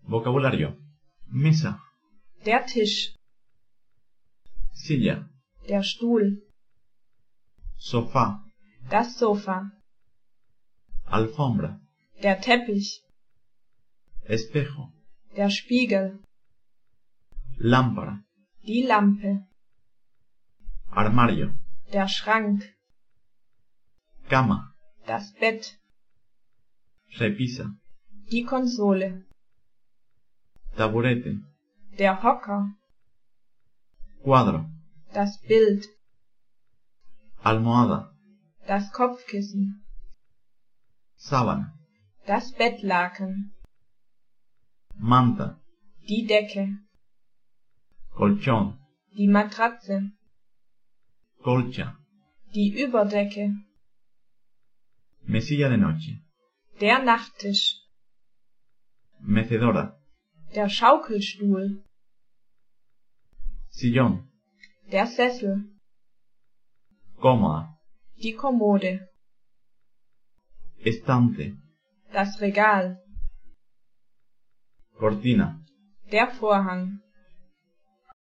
Vocabulario. Mesa. Der Tisch, Silla. der Stuhl, Sofá. das Sofa, Alfombra. der Teppich, Espejo. der Spiegel, Lámpara. die Lampe, Armario. der Schrank, Cama. das Bett, Repisa. die Konsole, Taburete. der Hocker, Cuadro. das Bild, Almohada. das Kopfkissen, Sábana. das Bettlaken, Manta. die Decke, Colchón. die Matratze, Colcha. die Überdecke, Mesilla de noche. der Nachttisch, Mecedora. der Schaukelstuhl, Sillón. der Sessel, Cómoda. die Kommode, Estante. das Regal, Cortina. der Vorhang,